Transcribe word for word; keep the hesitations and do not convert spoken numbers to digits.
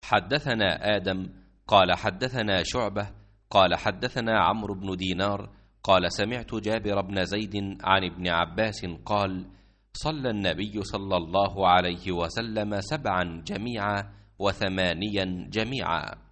حدثنا آدم قال حدثنا شعبة قال حدثنا عمرو بن دينار قال سمعت جابر بن زيد عن ابن عباس قال صلى النبي صلى الله عليه وسلم سبعا جميعا وثمانيا جميعا.